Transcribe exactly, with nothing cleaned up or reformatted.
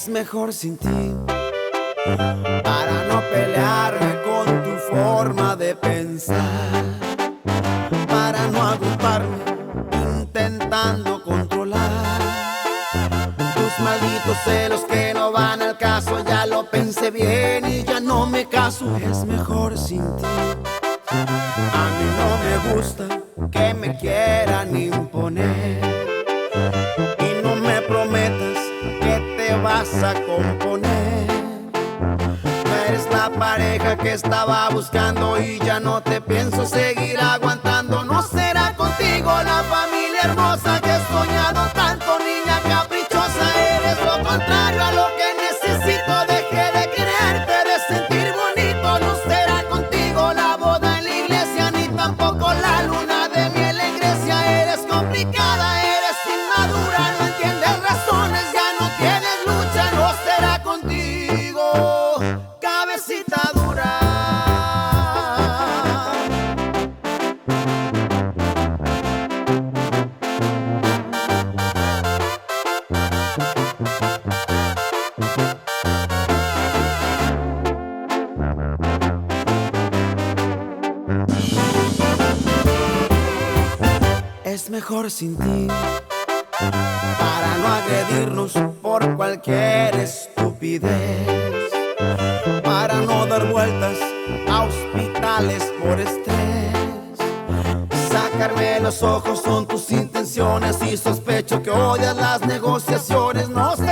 Es mejor sin ti, para no pelearme con tu forma de pensar, para no agruparme intentando controlar tus malditos celos que no van al caso. Ya lo pensé bien y ya no me caso. Es mejor sin ti. A mí no me gusta que me quieran imponer, y no me prometas que te vas a componer. No eres la pareja que estaba buscando y ya no te pienso seguir aguantando. No será contigo la familia hermosa que he soñado tanto, niña caprichosa. Eres lo contrario a lo que necesito. Dejé de quererte, de sentir bonito. No será contigo la boda en la iglesia, ni tampoco la luna de miel en Grecia. Eres complicada, eres inmadura, no entiendes razones, ya no tienes lucha. No será contigo, cabecita dura. Es mejor sin ti, para no agredirnos por cualquier estupidez, para no dar vueltas a hospitales por estrés. Sacarme los ojos son tus intenciones y sospecho que odias las negociaciones. No sé